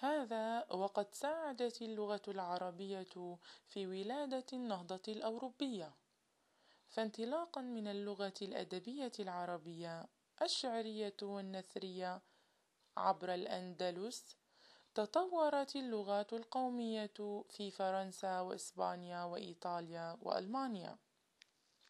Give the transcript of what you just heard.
هذا وقد ساعدت اللغة العربية في ولادة النهضة الأوروبية، فانطلاقا من اللغة الأدبية العربية الشعرية والنثرية عبر الأندلس، تطورت اللغات القومية في فرنسا وإسبانيا وإيطاليا وألمانيا.